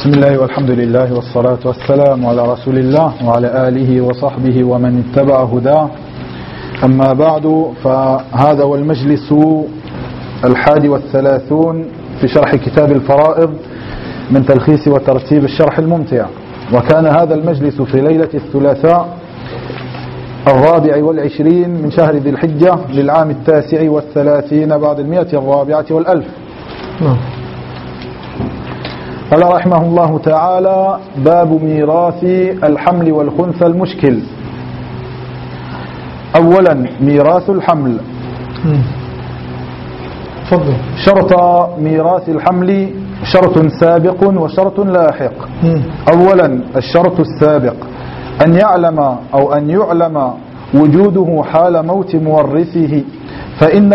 بسم الله والحمد لله والصلاة والسلام على رسول الله وعلى آله وصحبه ومن اتبع هداه. أما بعد، فهذا هو المجلس 31 في شرح كتاب الفرائض من تلخيص وترتيب الشرح الممتع. وكان هذا المجلس في ليلة الثلاثاء 24 من شهر ذي الحجة للعام 39 بعد 104 والألف. قال رحمه الله تعالى: باب ميراث الحمل والخنثى المشكل. أولا، ميراث الحمل. تفضل. شرط ميراث الحمل شرط سابق وشرط لاحق. أولا، الشرط السابق أن يعلم أو أن يعلم وجوده حال موت مورثه، فإن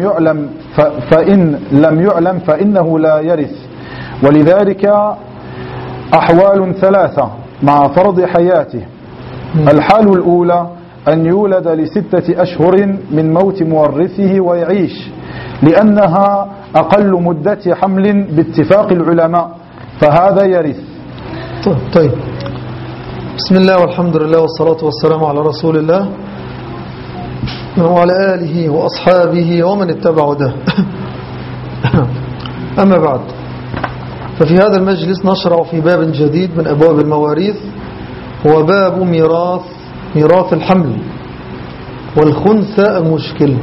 لم يعلم فإنه لا يرث. ولذلك أحوال ثلاثة مع فرض حياته. الحال الأولى أن يولد ل6 أشهر من موت مورثه ويعيش، لأنها أقل مدة حمل باتفاق العلماء، فهذا يرث. طيب، بسم الله والحمد لله والصلاة والسلام على رسول الله وعلى آله وأصحابه ومن اتبع ده. أما بعد، ففي هذا المجلس نشرع في باب جديد من أبواب المواريث، هو باب ميراث الحمل والخنثى المشكل.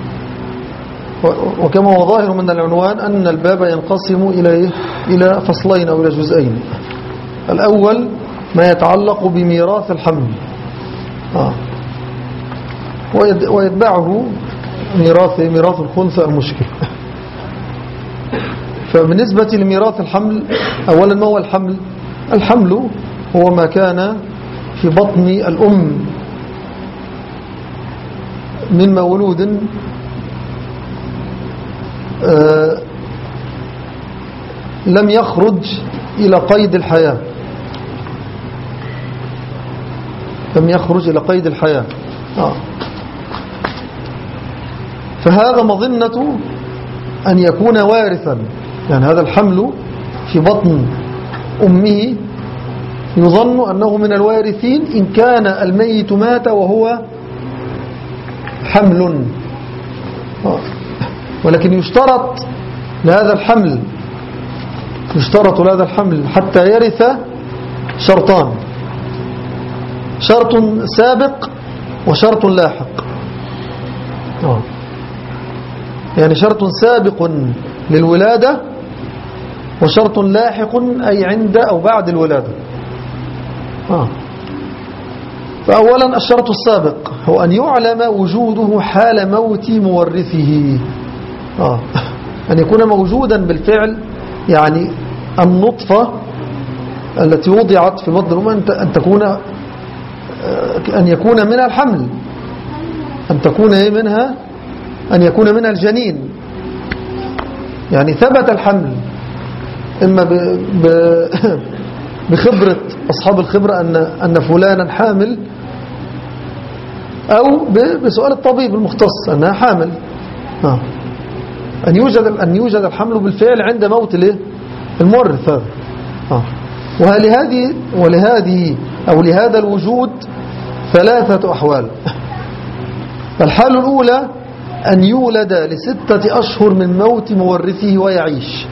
وكما هو ظاهر من العنوان أن الباب ينقسم إلى فصلين أو إلى جزئين. الأول ما يتعلق بميراث الحمل، ويتبعه ميراث الخنثى المشكل. فبالنسبة لميراث الحمل، أولا ما هو الحمل؟ الحمل هو ما كان في بطن الأم من مولود لم يخرج إلى قيد الحياة، فهذا مظنة أن يكون وارثا. يعني هذا الحمل في بطن أمه يظن أنه من الوارثين إن كان الميت مات وهو حمل. ولكن يشترط لهذا الحمل حتى يرث شرطان: شرط سابق وشرط لاحق. يعني شرط سابق للولادة وشرط لاحق أي عند أو بعد الولادة. فأولا الشرط السابق هو أن يعلم وجوده حال موت مورثه، أن يكون موجودا بالفعل. يعني النطفة التي وضعت في بطن الأم أن يكون منها الحمل، أن يكون منها الجنين. يعني ثبت الحمل إما بخبرة أصحاب الخبرة أن فلانا حامل، أو بسؤال الطبيب المختص أنها حامل. أن يوجد الحمل بالفعل عند موت المورث هذا. لهذا الوجود 3 أحوال. الحالة الأولى أن يولد ل6 أشهر من موت مورثه ويعيش،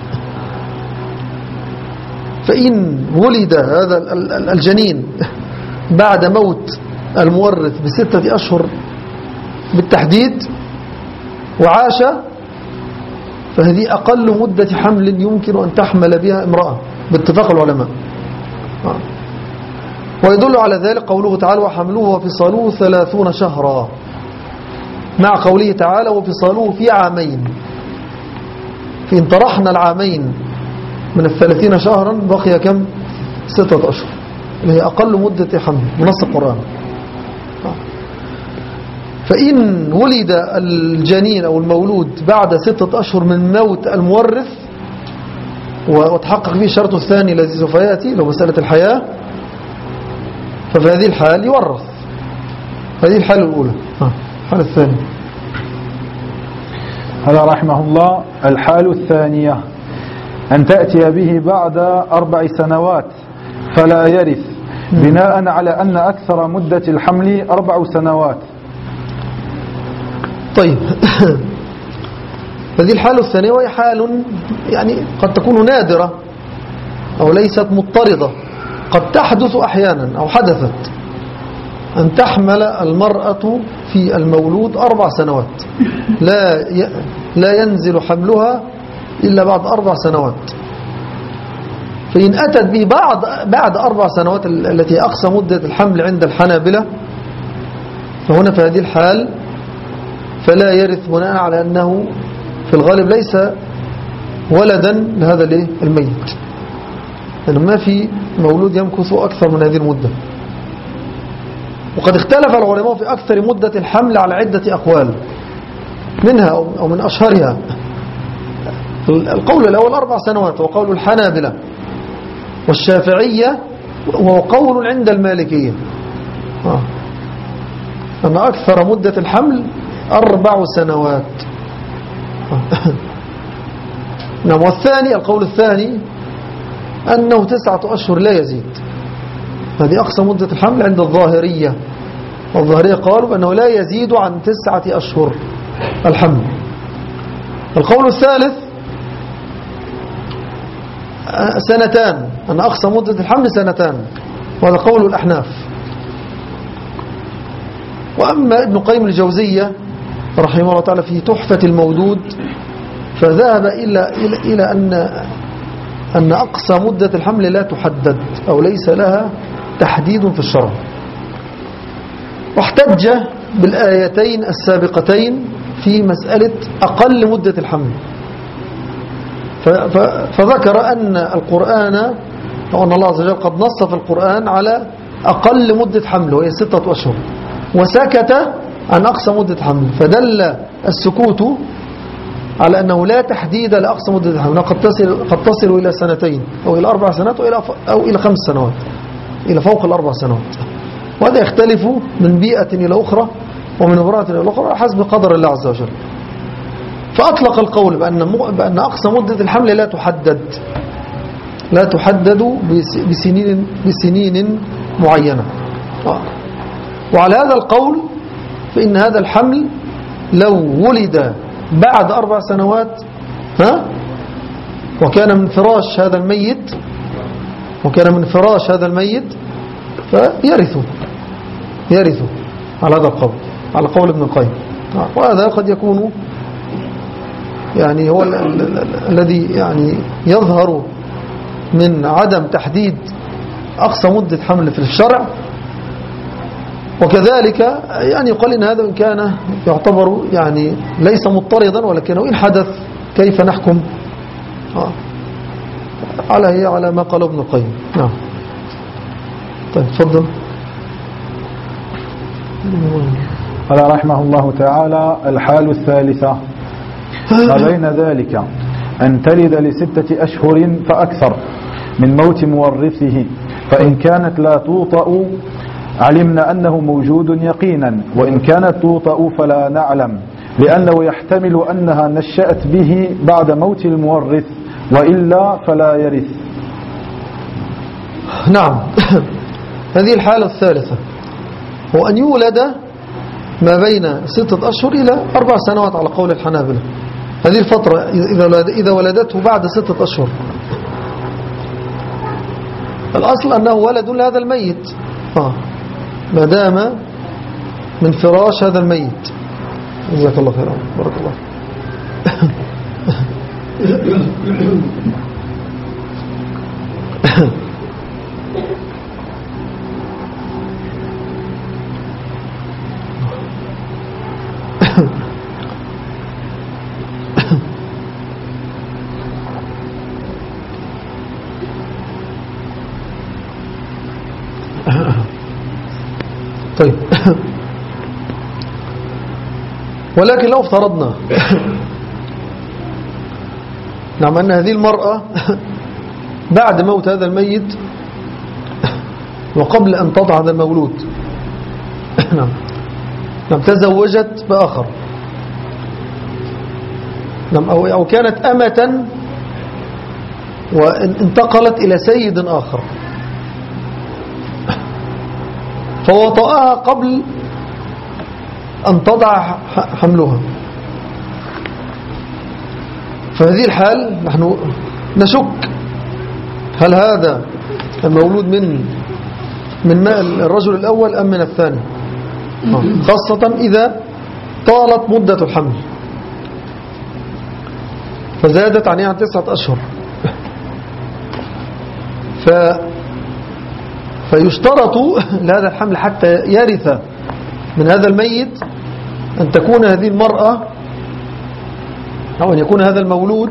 فإن ولد هذا الجنين بعد موت المورث ب6 أشهر بالتحديد وعاش، فهذه أقل مدة حمل يمكن أن تحمل بها امرأة باتفاق العلماء. ويدل على ذلك قوله تعالى: وحمله وفصاله 30 شهرا، مع قوله تعالى: وفصاله في عامين. فإن طرحنا العامين من 30 شهرا بقي كم؟ 6 أشهر، اللي هي أقل مدة حمل بنص القرآن. فإن ولد الجنين أو المولود بعد 6 أشهر من موت المورث وتحقق فيه الشرط الثاني الذي سوف يأتي لو مسألة الحياة، ففي هذه الحال يورث. هذه الحالة الأولى. الحالة الثانية، هذا رحمه الله. الحال الثانية أن تأتي به بعد 4 سنوات فلا يرث بناء على أن أكثر مدة الحمل 4 سنوات. طيب هذه الحالة الثانية وهي حال يعني قد تكون نادرة أو ليست مضطردة، قد تحدث أحيانا أو حدثت أن تحمل المرأة في المولود 4 سنوات لا ينزل حملها إلا بعد 4 سنوات، فإن أتت به بعد 4 سنوات التي أقصى مدة الحمل عند الحنابلة، فهنا في هذه الحال فلا يرث بناء على أنه في الغالب ليس ولدا لهذا الميت، لأنه ما في مولود يمكث أكثر من هذه المدة. وقد اختلف العلماء في أكثر مدة الحمل على عدة أقوال، منها أو من أشهرها القول الأول 4 سنوات وقول الحنابلة والشافعية، وهو قول عند المالكية أن أكثر مدة الحمل 4 سنوات. نعم. والثاني القول الثاني أنه 9 أشهر لا يزيد، هذه أقصى مدة الحمل عند الظاهرية، والظاهرية قالوا أنه لا يزيد عن 9 أشهر الحمل. القول الثالث 2 أن أقصى مدة الحمل 2، وهذا قول الأحناف. وأما ابن قيم الجوزية رحمه الله تعالى في تحفة المولود فذهب إلى أن أقصى مدة الحمل لا تحدد أو ليس لها تحديد في الشرع، واحتج بالآيتين السابقتين في مسألة أقل مدة الحمل، فذكر أن القرآن أو أن الله عز وجل قد نص في القرآن على أقل مدة حمل وهي 6 أشهر، وسكت عن أقصى مدة حمل، فدل السكوت على أنه لا تحديد لأقصى مدة الحمل، قد تصل إلى 2 أو إلى 4 سنوات أو إلى 5 سنوات، إلى فوق 4 سنوات. وهذا يختلف من بيئة إلى أخرى ومن امرأة إلى أخرى حسب قدر الله عز وجل. فأطلق القول بأن أقصى مدة الحمل لا تحدد بسنين معينة. وعلى هذا القول فإن هذا الحمل لو ولد بعد 4 سنوات وكان من فراش هذا الميت فيرث على هذا القول، على قول ابن القيم. وهذا قد يكون يعني هو الذي يعني يظهر من عدم تحديد أقصى مدة حمل في الشرع. وكذلك يعني يقال إن هذا إن كان يعتبر يعني ليس مضطردا، ولكنه إن حدث كيف نحكم على ما قال ابن القيم. نعم. طيب تفضل. قال رحمه الله تعالى: الحال الثالثة ما بين ذلك أن تلد ل6 أشهر فأكثر من موت مورثه، فإن كانت لا توطأ علمنا أنه موجود يقينا، وإن كانت توطأ فلا نعلم، لأنه يحتمل أنها نشأت به بعد موت المورث، وإلا فلا يرث. نعم. هذه الحالة الثالثة هو أن يولد ما بين 6 أشهر إلى 4 سنوات على قول الحنابلة. هذه الفترة إذا ولدته بعد 6 أشهر الأصل أنه ولد لهذا الميت ما دام من فراش هذا الميت. جزاك الله خيرا، بارك الله. طيب. ولكن لو افترضنا نعم أن هذه المرأة بعد موت هذا الميت وقبل أن تضع هذا المولود نعم تزوجت بآخر، نعم أو كانت أمة وانتقلت إلى سيد آخر فوطأها قبل أن تضع حملها. فهذه الحال نحن نشك هل هذا المولود من ماء الرجل الأول أم من الثاني، خاصة إذا طالت مدة الحمل فزادت عن 9 أشهر. فيشترط لهذا الحمل حتى يرث من هذا الميت أن تكون هذه المرأة أو أن يكون هذا المولود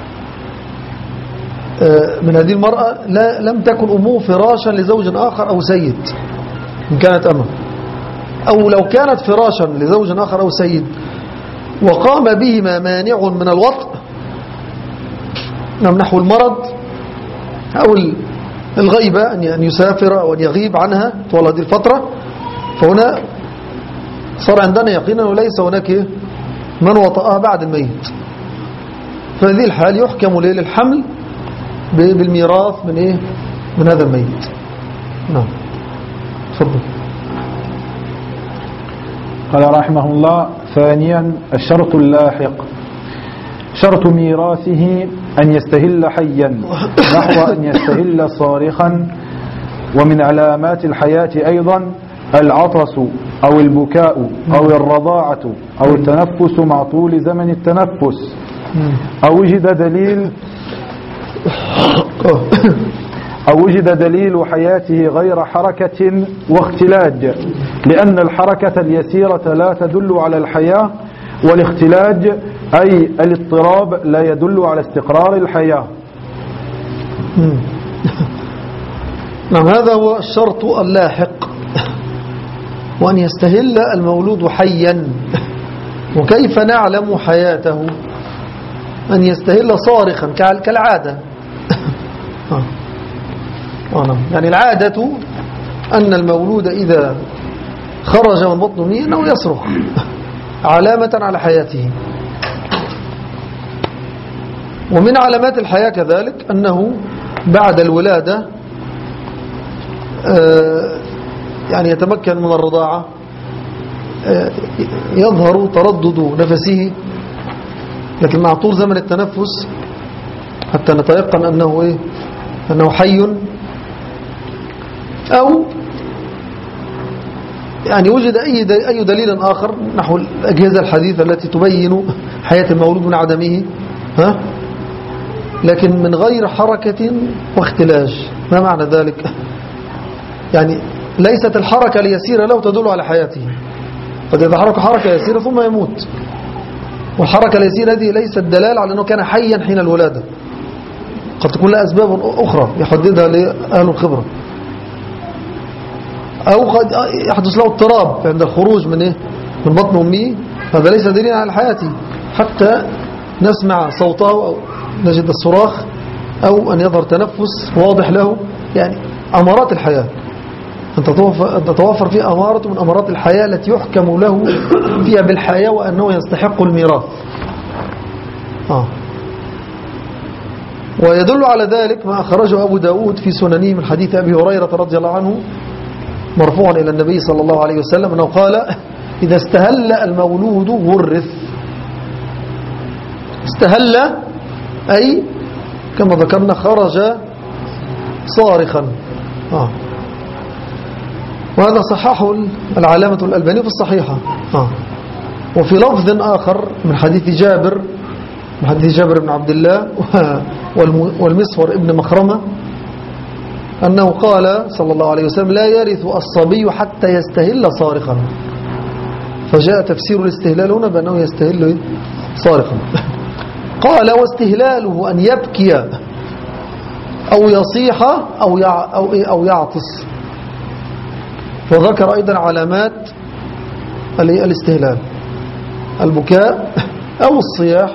من هذه المرأة لم تكن أمه فراشا لزوج آخر أو سيد إن كانت أمه، أو لو كانت فراشا لزوج آخر أو سيد وقام بهما مانع من الوطء نحو المرض أو الغيبة أن يسافر أو أن يغيب عنها طوال هذه الفترة، فهنا صار عندنا يقينا وليس هناك من وطأها بعد الميت. فهذه الحال يحكم للحمل بالميراث من هذا الميت. نعم تفضل. قال رحمه الله: ثانيا الشرط اللاحق، شرط ميراثه أن يستهل حيا نحو أن يستهل صارخا. ومن علامات الحياة أيضا العطس أو البكاء أو الرضاعة أو التنفس مع طول زمن التنفس، أو وجد دليل حياته غير حركة واختلاج، لأن الحركة اليسيرة لا تدل على الحياة، والاختلاج أي الاضطراب لا يدل على استقرار الحياة. نعم، هذا هو الشرط اللاحق، وأن يستهل المولود حيا. وكيف نعلم حياته؟ أن يستهل صارخا كالعادة. يعني العادة أن المولود إذا خرج من بطن أمه أنه يصرخ علامة على حياته. ومن علامات الحياة كذلك أنه بعد الولادة يعني يتمكن من الرضاعة، يظهر تردد نفسه، لكن مع طول زمن التنفس حتى نتيقن أنه حي. أو يعني وجد أي دليل آخر نحو الأجهزة الحديثة التي تبين حياة المولود من عدمه، لكن من غير حركة واختلاج. ما معنى ذلك؟ يعني ليست الحركة اليسيرة له تدل على حياته، قد يتحرك حركة يسيرة ثم يموت، والحركة اليسيرة هذه ليست دلالة على أنه كان حيا حين الولادة، قد تكون لها أسباب أخرى يحددها لأهل الخبرة، أو قد يحدث له اضطراب عند الخروج من بطن أمه، هذا ليس دليلا على حياته حتى نسمع صوته أو نجد الصراخ أو أن يظهر تنفس واضح له، يعني أمارات الحياة أن تتوفر فيه أمارة من أمارات الحياة التي يحكم له فيها بالحياة وأنه يستحق الميراث. ويدل على ذلك ما أخرجه أبو داود في سننه من حديث أبي هريرة رضي الله عنه مرفوعا إلى النبي صلى الله عليه وسلم أنه قال: إذا استهل المولود ورث. استهل أي كما ذكرنا خرج صارخا. وهذا صححه العلامة الألباني في الصحيحة. وفي لفظ آخر من حديث جابر بن عبد الله والمسور ابن مخرمة أنه قال صلى الله عليه وسلم: لا يرث الصبي حتى يستهل صارخا. فجاء تفسير الاستهلال هنا بأنه يستهل صارخا. قال: واستهلاله أن يبكي أو يصيح أو يعطس. وذكر أيضا علامات الاستهلال: البكاء أو الصياح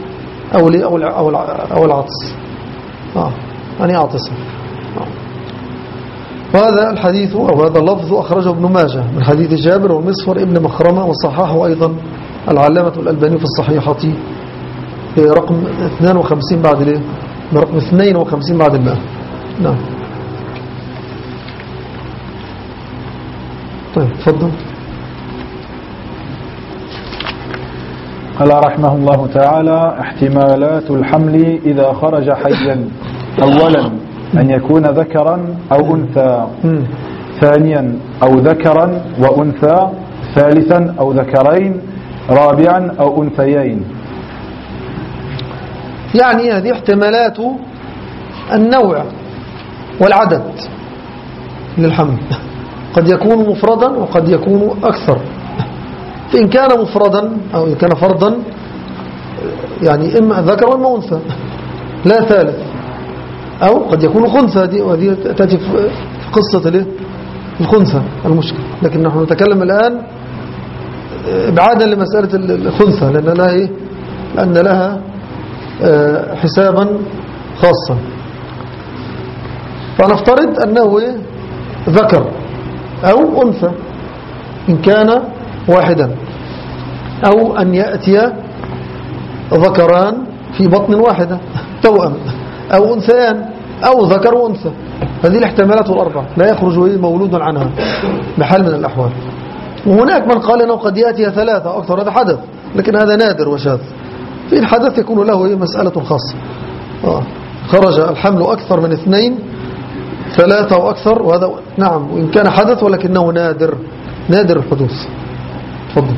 أو العطس، أن يعطس. وهذا الحديث أو هذا اللفظ أخرجه ابن ماجه من حديث جابر والمسفر ابن مخرمة، وصححه أيضا العلامة الألباني في الصحيحة رقم 52 برقم 52 بعد الماء. نعم. طيب تفضل. قال رحمه الله تعالى: احتمالات الحمل إذا خرج حيا: أولا أن يكون ذكرا أو أنثى، ثانيا أو ذكرا وأنثى، ثالثا أو ذكرين، رابعا أو أنثيين. يعني هذه احتمالات النوع والعدد للحمل، قد يكون مفردا وقد يكون أكثر. إن كان مفردا أو إن كان فردا يعني إما ذكر وإما أنثى لا ثالث، أو قد يكون خنثى، وهذه تأتي في قصة الخنثى المشكل، لكن نحن نتكلم الآن ابعادا لمسألة الخنثى لأن لها حسابا خاصا. فنفترض أنه ذكر أو أنثى إن كان واحدا، أو أن يأتي ذكران في بطن واحدة توأم، أو أنثيان، أو ذكر وأنثى. هذه الاحتمالات الأربع لا يخرج مولود عنها بحال من الأحوال. وهناك من قال أنه قد يأتي ثلاثة أو أكثر، هذا حدث، لكن هذا نادر وشاذ. في الحدث يكون له مسألة خاصة. خرج الحمل أكثر من 2 3 أو أكثر، وهذا نعم وإن كان حدث ولكنه نادر الحدوث. تفضل.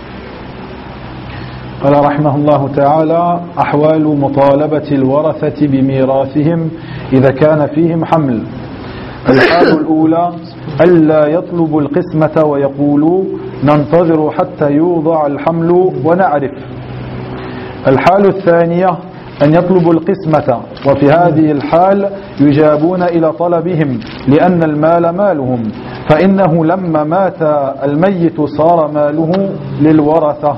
قال رحمه الله تعالى: أحوال مطالبة الورثة بميراثهم إذا كان فيهم حمل. الحال الأولى ألا يطلبوا القسمة ويقولوا ننتظر حتى يوضع الحمل ونعرف. الحال الثانية أن يطلبوا القسمة، وفي هذه الحال يجابون إلى طلبهم لأن المال مالهم، فإنه لما مات الميت صار ماله للورثة.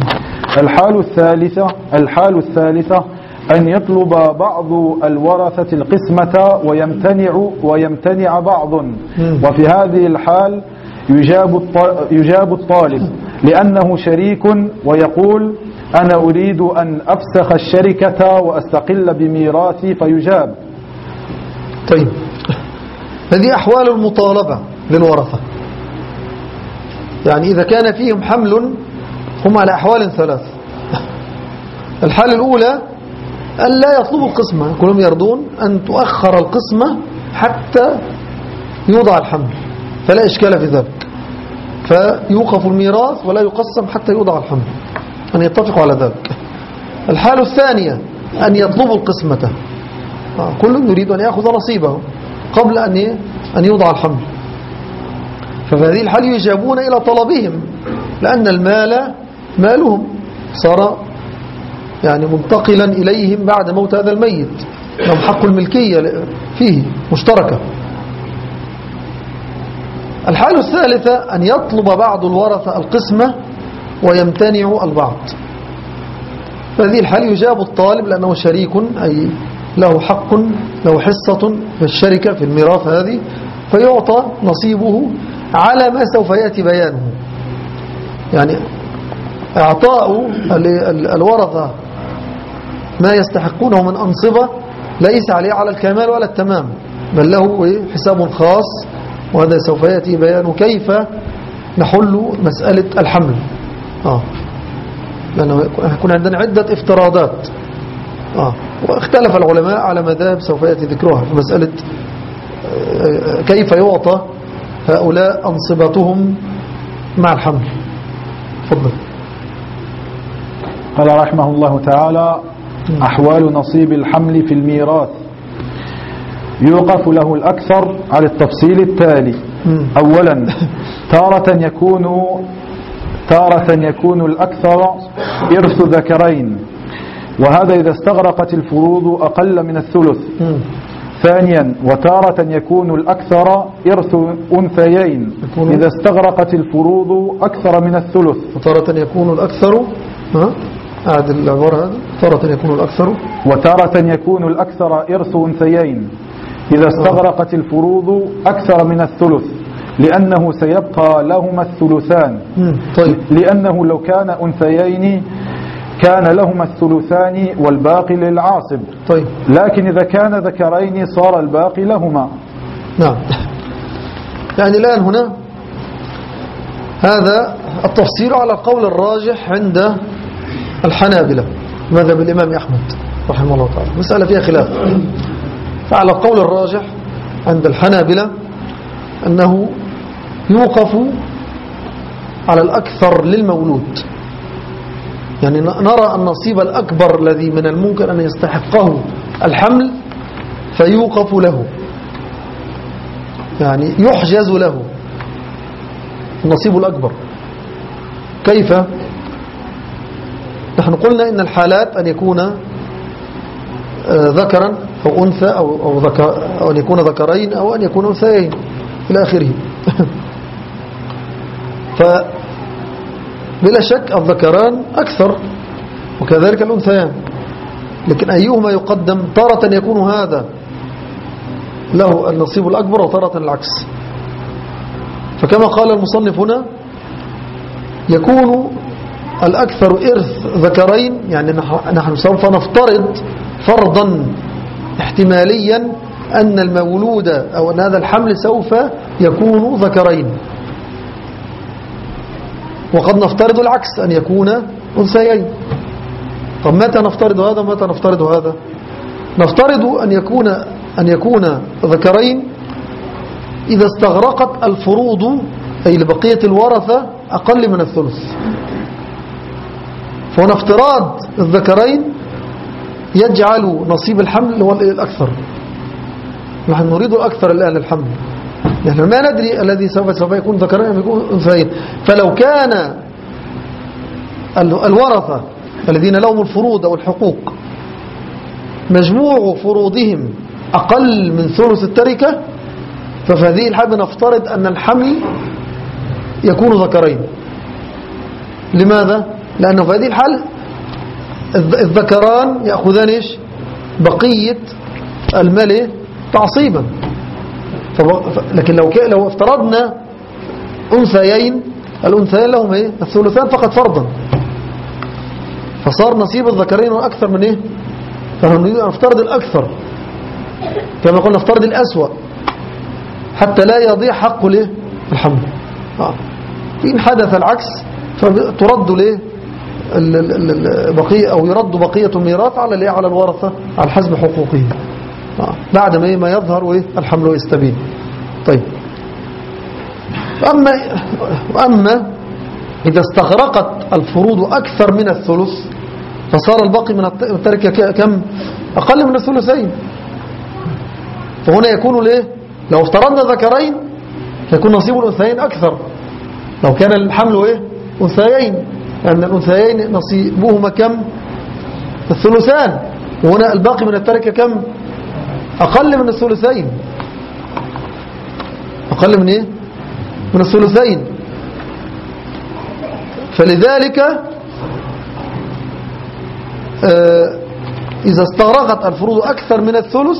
الحال الثالثة أن يطلب بعض الورثة القسمة ويمتنع بعض، وفي هذه الحال يجاب الطالب لأنه شريك ويقول أنا أريد أن أفسخ الشركة وأستقل بميراثي فيجاب. طيب، هذه أحوال المطالبة للورثة. يعني إذا كان فيهم حمل هم على أحوال 3. الحالة الأولى أن لا يطلبوا القسمة، كلهم يرضون أن تؤخر القسمة حتى يوضع الحمل، فلا إشكال في ذلك، فيوقف الميراث ولا يقسم حتى يوضع الحمل، أن يتفقوا على ذلك. الحالة الثانية أن يطلبوا القسمة، كل يريد أن يأخذ نصيبه قبل أن يوضع الحمل، ففي هذه الحالة يجابون إلى طلبهم لأن المال مالهم، صار يعني منتقلا إليهم بعد موت هذا الميت، لهم حق الملكية فيه مشتركة. الحالة الثالثة أن يطلب بعض الورثة القسمة ويمتنع البعض، فهذه الحالة يجاب الطالب لأنه شريك، أي له حق، له حصة في الشركة في الميراث هذه، فيعطى نصيبه على ما سوف يأتي بيانه. يعني اعطاء الورثة ما يستحقونه من أنصبة ليس عليه على الكمال ولا التمام، بل له حساب خاص، وهذا سوف يأتي بيانه كيف نحل مسألة الحمل. لأنه يكون عندنا عدة افتراضات، واختلف العلماء على مذاهب سوف يأتي ذكرها في مسألة كيف يعطى هؤلاء أنصبتهم مع الحمل. تفضل. قال رحمه الله تعالى: أحوال نصيب الحمل في الميراث يوقف له الأكثر على التفصيل التالي. أولا، تارة يكون الأكثر إرث ذكرين، وهذا إذا استغرقت الفروض أقل من الثلث. ثانيا، وتارة يكون الأكثر إرث أنثيين إذا استغرقت الفروض أكثر من الثلث. وتارة يكون الأكثر أعد العبارة هذا. وتارة يكون الأكثر إرث أنثيين إذا استغرقت الفروض أكثر من الثلث، لأنه سيبقى لهما الثلثان. طيب. لأنه لو كان أنثيين كان لهما الثلثان والباقي للعاصب. طيب. لكن إذا كان ذكرين صار الباقي لهما. نعم. يعني الآن هنا هذا التفصيل على القول الراجح عند الحنابلة مذهب الإمام أحمد رحمه الله تعالى، مسألة فيها خلاف. فعلى القول الراجح عند الحنابلة أنه يوقف على الأكثر للمولود، يعني نرى النصيب الأكبر الذي من الممكن أن يستحقه الحمل فيوقف له، يعني يحجز له النصيب الأكبر. كيف؟ نحن قلنا إن الحالات أن يكون ذكرا أو أنثى أو أن يكون ذكرين أو أن يكون أنثيين إلى آخره. فبلا شك الذكران أكثر وكذلك الأنثيان، لكن أيهما يقدم؟ تارة يكون هذا له النصيب الأكبر وتارة العكس. فكما قال المصنف هنا يكون الأكثر إرث ذكرين، يعني نحن سوف نفترض فرضا احتماليا أن المولود أو أن هذا الحمل سوف يكون ذكرين، وقد نفترض العكس أن يكون أنثيين. طب متى نفترض هذا ومتى نفترض هذا؟ نفترض أن يكون ذكرين إذا استغرقت الفروض أي لبقية الورثة أقل من الثلث. فهنا افتراض الذكرين يجعل نصيب الحمل هو الأكثر. نحن نريد الأكثر الآن للحمل، نحن ما ندري الذي سوف يكون ذكرين أو يكون أنثيين. فلو كان الورثة الذين لهم الفروض أو الحقوق مجموع فروضهم أقل من ثلث التركة، ففي هذه الحالة نفترض أن الحمل يكون ذكرين. لماذا؟ لأنه في هذه الحالة الذكران يأخذان إيش؟ بقية المال تعصيبا. لكن لو افترضنا أنثيين، الأنثيين لهم إيه؟ الثلثان فقط فرضا، فصار نصيب الذكرين أكثر من إيه؟ فنحن نريد أن نفترض الأكثر، كما قلنا نفترض الأسوأ حتى لا يضيع حق له الحمل. إن حدث العكس فترد له بقية أو يرد بقية الميراث على الورثة على حسب حقوقه بعد ما يظهر الحمل ويستبين. طيب. أما إذا استغرقت الفروض أكثر من الثلث فصار الباقي من التركة كم؟ أقل من الثلثين. فهنا يكون لو افترضنا ذكرين فيكون نصيب الأنثيين أكثر لو كان الحمل أنثيين، لأن الأنثيين نصيبهما كم؟ الثلثان، وهنا الباقي من التركة كم؟ أقل من الثلثين، أقل من من الثلثين. فلذلك إذا استغرقت الفروض أكثر من الثلث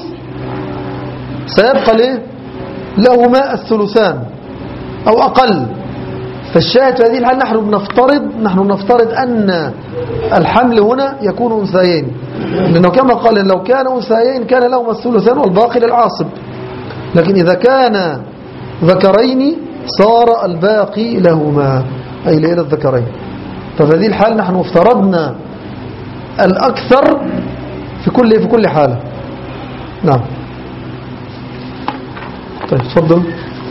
سيبقى لهما الثلثان أو أقل. فالشاهد في هذه الحال نحن نفترض أن الحمل هنا يكون أنثيين، لأنه كما قال لو كان أنثيين كان لهما الثلثان والباقي للعاصب، لكن إذا كان ذكرين صار الباقي لهما أي للذكرين. ففي هذه الحال نحن افترضنا الأكثر في كل حالة. نعم. طيب تفضل.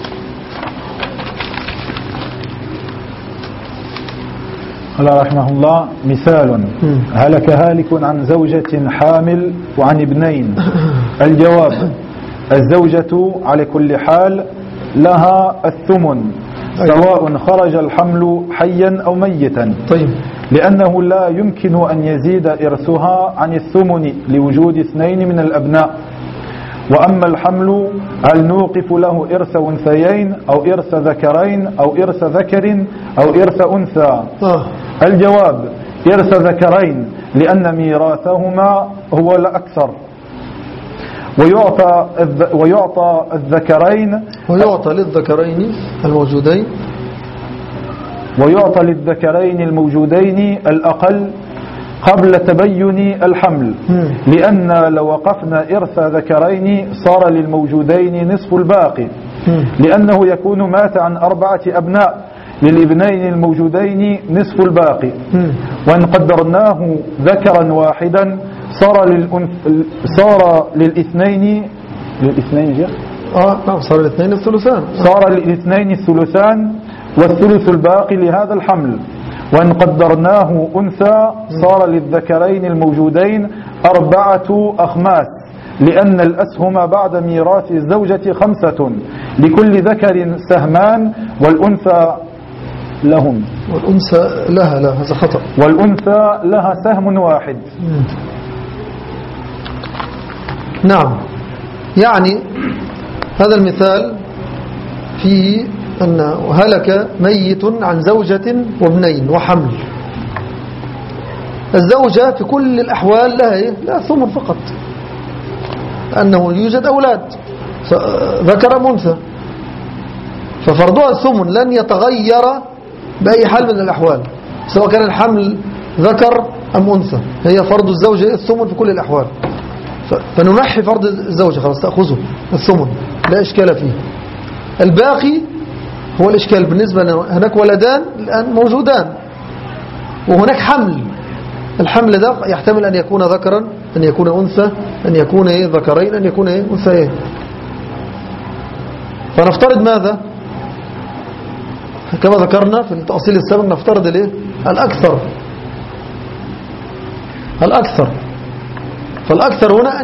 قال رحمه الله: مثال: هلك هالك عن زوجة حامل وعن ابنين. الجواب: الزوجة على كل حال لها الثمن سواء خرج الحمل حيا أو ميتا. طيب. لأنه لا يمكن أن يزيد إرثها عن الثمن لوجود اثنين من الأبناء. وأما الحمل هل نوقف له إرث أنثيين أو إرث ذكرين أو إرث ذكر أو إرث أنثى؟ الجواب: إرث ذكرين، لأن ميراثهما هو الأكثر. ويعطى الذكرين ويعطى للذكرين الموجودين ويعطى للذكرين الموجودين الأقل قبل تبين الحمل، لأن لو وقفنا إرث ذكرين صار للموجودين نصف الباقي، لأنه يكون مات عن 4 أبناء، للابنين الموجودين نصف الباقي. وإن قدرناه ذكرا واحدا صار للاثنين نعم، صار الاثنين الثلثان. صار للاثنين الثلثان والثلث الباقي لهذا الحمل. وإن قدرناه أنثى صار للذكرين الموجودين 4 أخماس، لأن الأسهم بعد ميراث الزوجة 5، لكل ذكر سهمان والأنثى لهم. والأنثى لها، لا هذا خطأ، والأنثى لها سهم واحد. نعم، يعني هذا المثال فيه أن هلك ميت عن زوجة وابنين وحمل. الزوجة في كل الأحوال لها ثمن فقط، لأنه يوجد أولاد ذكر أم أنثى، ففرضها الثمن لن يتغير بأي حال من الأحوال، سواء كان الحمل ذكر أم أنثى. هي فرض الزوجة الثمن في كل الأحوال، فننحي فرض الزوجة، خلاص تأخذه الثمن لا إشكال فيه. الباقي هو الإشكال بالنسبة لنا. هناك ولدان الآن موجودان، وهناك حمل. الحمل ده يحتمل أن يكون ذكرا، أن يكون أنثى، أن يكون ذكرين، أن يكون أنثيين. فنفترض ماذا؟ كما ذكرنا في التأصيل السابق، نفترض الأكثر. فالأكثر هنا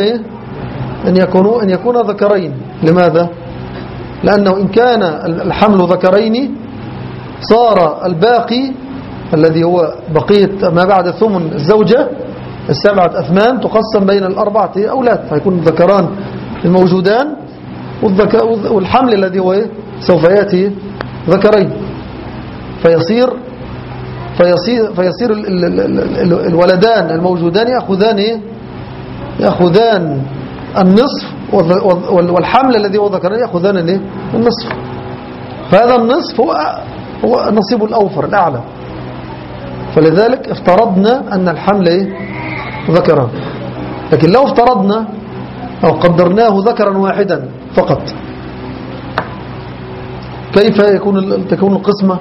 أن يكون ذكرين. لماذا؟ لأنه إن كان الحمل ذكرين صار الباقي الذي هو بقية ما بعد ثمن الزوجة 7 أثمان تقسم بين 4 أولاد، فيكون الذكران الموجودان والحمل الذي هو سوف يأتي ذكرين، فيصير الولدان الموجودان يأخذان النصف، والحمل الذي هو ذكرين يأخذان النصف. فهذا النصف هو النصيب الأوفر الأعلى. فلذلك افترضنا أن الحمل ذكران. لكن لو افترضنا أو قدرناه ذكرا واحدا فقط، كيف تكون القسمة؟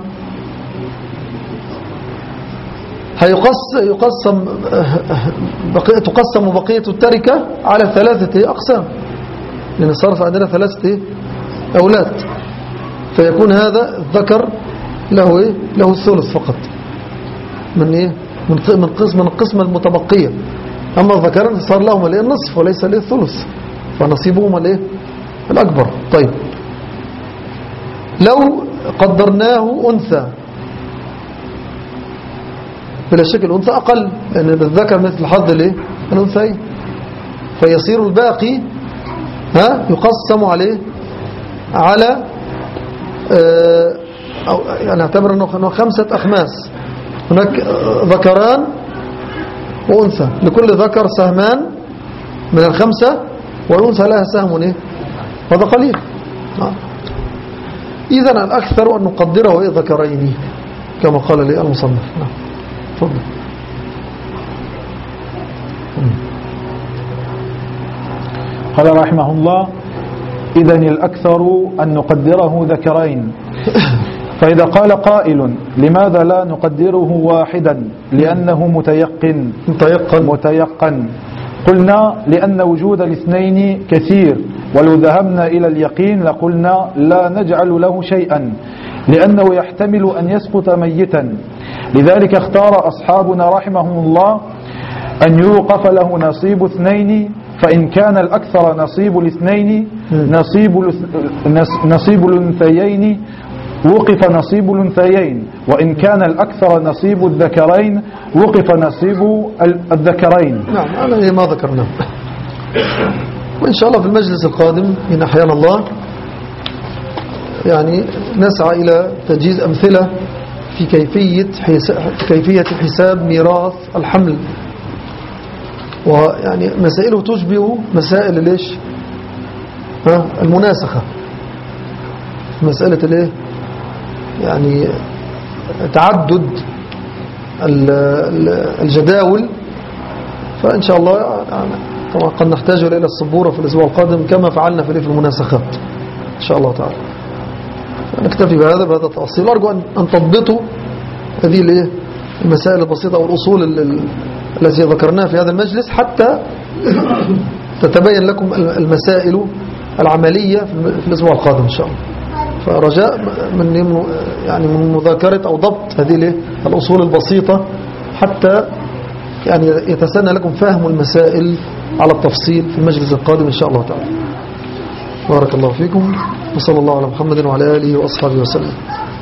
تقسم بقية التركة على 3 أقسام، لأن صار عندنا 3 أولاد، فيكون هذا الذكر له الثلث فقط من القسمة المتبقية. أما الذكران صار لهم النصف وليس الثلث، فنصيبهم الأكبر. طيب، لو قدرناه أنثى، بلا شك الأنثى أقل، لأن الذكر مثل حظ الأنثيين، فيصير الباقي يقسم على يعني نعتبر أنه 5 أخماس. هناك ذكران وأنثى، لكل ذكر سهمان من 5، والأنثى لها سهم هذا قليل. إذن الأكثر أن نقدره ذكرين كما قال لي المصنف. تفضل. قال رحمه الله: إذن الأكثر أن نقدره ذكرين. فإذا قال قائل: لماذا لا نقدره واحدا؟ لأنه متيقن. قلنا: لأن وجود الاثنين كثير، ولو ذهبنا إلى اليقين لقلنا لا نجعل له شيئا، لأنه يحتمل أن يسقط ميتا. لذلك اختار أصحابنا رحمهم الله أن يوقف له نصيب 2، فإن كان الأكثر نصيب الاثنين نصيب الأنثيين وقف نصيب الأنثيين، وإن كان الأكثر نصيب الذكرين وقف نصيب الذكرين. نعم، هذا ما ذكرناه. وإن شاء الله في المجلس القادم إن أحيانا الله يعني نسعى إلى تجهيز أمثلة في كيفية حساب ميراث الحمل، ويعني مسائله تشبه مسائل المناسخة، مسألة يعني تعدد الجداول، فإن شاء الله طبعا قد نحتاج إلى السبورة في الأسبوع القادم كما فعلنا في المناسخات إن شاء الله تعالى. فنكتفي بهذا التفصيل. أرجو أن تضبطوا هذه المسائل البسيطة أو الأصول التي ذكرناها في هذا المجلس حتى تتبين لكم المسائل العملية في الأسبوع القادم إن شاء الله. فرجاء من مذاكرة أو ضبط هذه الأصول البسيطة حتى يعني يتسنى لكم فهم المسائل على التفصيل في المجلس القادم إن شاء الله تعالى. بارك الله فيكم، وصلى الله على محمد وعلى آله وأصحابه وسلم.